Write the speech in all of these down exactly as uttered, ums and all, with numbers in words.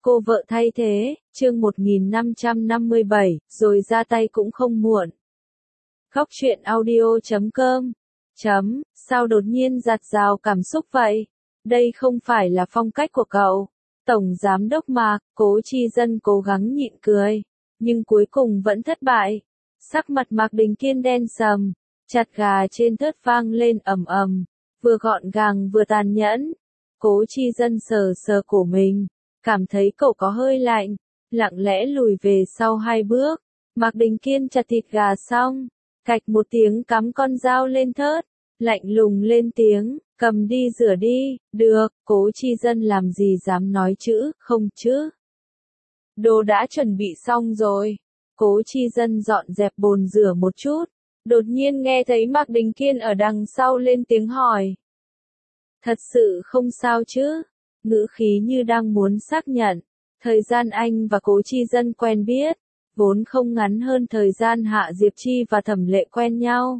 Cô vợ thay thế, chương một nghìn năm trăm năm mươi bảy, rồi ra tay cũng không muộn. Khóc chuyện audio chấm com Chấm, sao đột nhiên giạt rào cảm xúc vậy? Đây không phải là phong cách của cậu. Tổng Giám đốc Mạc, Cố Chi Dân cố gắng nhịn cười, nhưng cuối cùng vẫn thất bại. Sắc mặt Mạc Đình Kiên đen sầm, chặt gà trên thớt vang lên ầm ầm, vừa gọn gàng vừa tàn nhẫn. Cố Chi Dân sờ sờ cổ mình, cảm thấy cổ có hơi lạnh, lặng lẽ lùi về sau hai bước. Mạc Đình Kiên chặt thịt gà xong, cạch một tiếng cắm con dao lên thớt, lạnh lùng lên tiếng, cầm đi rửa đi. Được, Cố Chi Dân làm gì dám nói chữ không chứ. Đồ đã chuẩn bị xong rồi. Cố Chi Dân dọn dẹp bồn rửa một chút, đột nhiên nghe thấy Mạc Đình Kiên ở đằng sau lên tiếng hỏi. Thật sự không sao chứ? Ngữ khí như đang muốn xác nhận. Thời gian anh và Cố Chi Dân quen biết, vốn không ngắn hơn thời gian Hạ Diệp Chi và Thẩm Lệ quen nhau.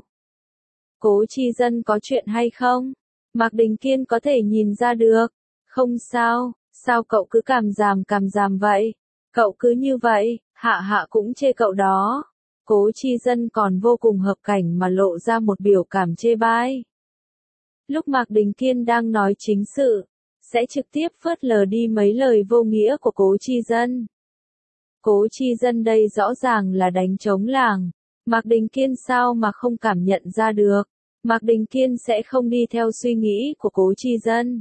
Cố Chi Dân có chuyện hay không? Mạc Đình Kiên có thể nhìn ra được. Không sao, sao cậu cứ càm ràm càm ràm vậy? Cậu cứ như vậy, Hạ Hạ cũng chê cậu đó. Cố Chi Dân còn vô cùng hợp cảnh mà lộ ra một biểu cảm chê bai. Lúc Mạc Đình Kiên đang nói chính sự, sẽ trực tiếp phớt lờ đi mấy lời vô nghĩa của Cố Chi Dân. Cố Chi Dân đây rõ ràng là đánh trống làng. Mạc Đình Kiên sao mà không cảm nhận ra được. Mạc Đình Kiên sẽ không đi theo suy nghĩ của Cố Chi Dân.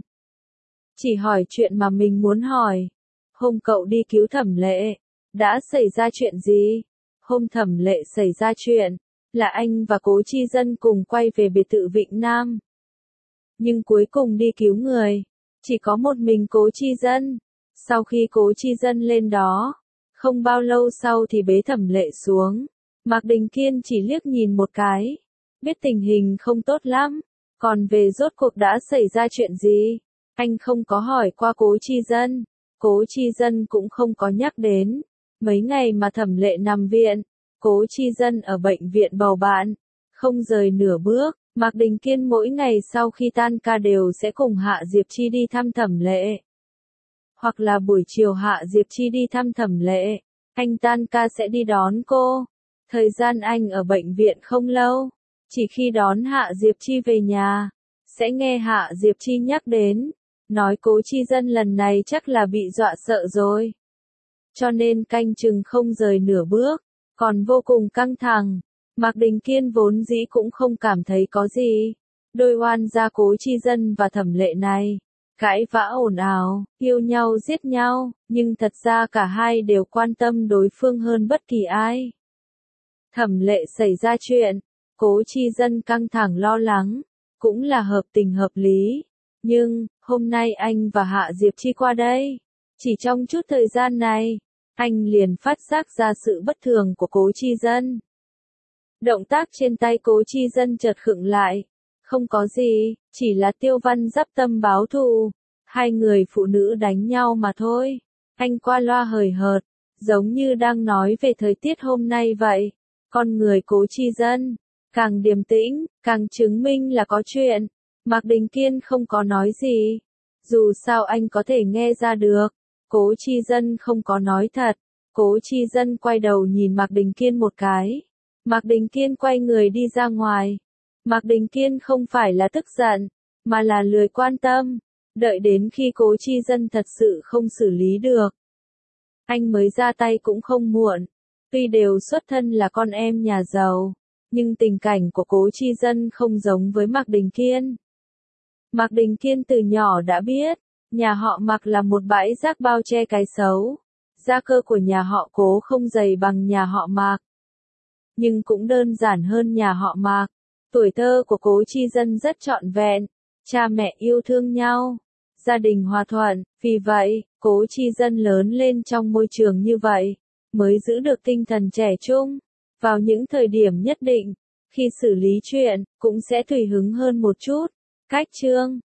Chỉ hỏi chuyện mà mình muốn hỏi. Hôm cậu đi cứu Thẩm Lệ, đã xảy ra chuyện gì? Hôm Thẩm Lệ xảy ra chuyện, là anh và Cố Chi Dân cùng quay về biệt thự Vịnh Nam. Nhưng cuối cùng đi cứu người, chỉ có một mình Cố Chi Dân. Sau khi Cố Chi Dân lên đó, không bao lâu sau thì bế Thẩm Lệ xuống. Mạc Đình Kiên chỉ liếc nhìn một cái, biết tình hình không tốt lắm. Còn về rốt cuộc đã xảy ra chuyện gì, anh không có hỏi qua Cố Chi Dân. Cố Chi Dân cũng không có nhắc đến. Mấy ngày mà Thẩm Lệ nằm viện, Cố Chi Dân ở bệnh viện bầu bạn, không rời nửa bước. Mạc Đình Kiên mỗi ngày sau khi tan ca đều sẽ cùng Hạ Diệp Chi đi thăm Thẩm Lệ. Hoặc là buổi chiều Hạ Diệp Chi đi thăm Thẩm Lệ, anh tan ca sẽ đi đón cô. Thời gian anh ở bệnh viện không lâu, chỉ khi đón Hạ Diệp Chi về nhà, sẽ nghe Hạ Diệp Chi nhắc đến, nói Cố Chi Dân lần này chắc là bị dọa sợ rồi. Cho nên canh chừng không rời nửa bước, còn vô cùng căng thẳng. Mạc Đình Kiên vốn dĩ cũng không cảm thấy có gì. Đôi oan gia Cố Chi Dân và Thẩm Lệ này, cãi vã ồn ào, yêu nhau giết nhau, nhưng thật ra cả hai đều quan tâm đối phương hơn bất kỳ ai. Thẩm Lệ xảy ra chuyện, Cố Chi Dân căng thẳng lo lắng, cũng là hợp tình hợp lý. Nhưng, hôm nay anh và Hạ Diệp Chi qua đây, chỉ trong chút thời gian này, anh liền phát giác ra sự bất thường của Cố Chi Dân. Động tác trên tay Cố Chi Dân chợt khựng lại. Không có gì, chỉ là Tiêu Văn Giáp tâm báo thù. Hai người phụ nữ đánh nhau mà thôi. Anh qua loa hời hợt, giống như đang nói về thời tiết hôm nay vậy. Con người Cố Chi Dân, càng điềm tĩnh, càng chứng minh là có chuyện. Mạc Đình Kiên không có nói gì. Dù sao anh có thể nghe ra được. Cố Chi Dân không có nói thật. Cố Chi Dân quay đầu nhìn Mạc Đình Kiên một cái. Mạc Đình Kiên quay người đi ra ngoài. Mạc Đình Kiên không phải là tức giận, mà là lười quan tâm. Đợi đến khi Cố Chi Dân thật sự không xử lý được, anh mới ra tay cũng không muộn. Tuy đều xuất thân là con em nhà giàu, nhưng tình cảnh của Cố Chi Dân không giống với Mạc Đình Kiên. Mạc Đình Kiên từ nhỏ đã biết, nhà họ Mạc là một bãi rác bao che cái xấu. Gia cơ của nhà họ Cố không dày bằng nhà họ Mạc, nhưng cũng đơn giản hơn nhà họ Mạc. Tuổi thơ của Cố Chi Dân rất trọn vẹn, cha mẹ yêu thương nhau, gia đình hòa thuận, vì vậy, Cố Chi Dân lớn lên trong môi trường như vậy, mới giữ được tinh thần trẻ trung. Vào những thời điểm nhất định, khi xử lý chuyện, cũng sẽ tùy hứng hơn một chút. Cách chương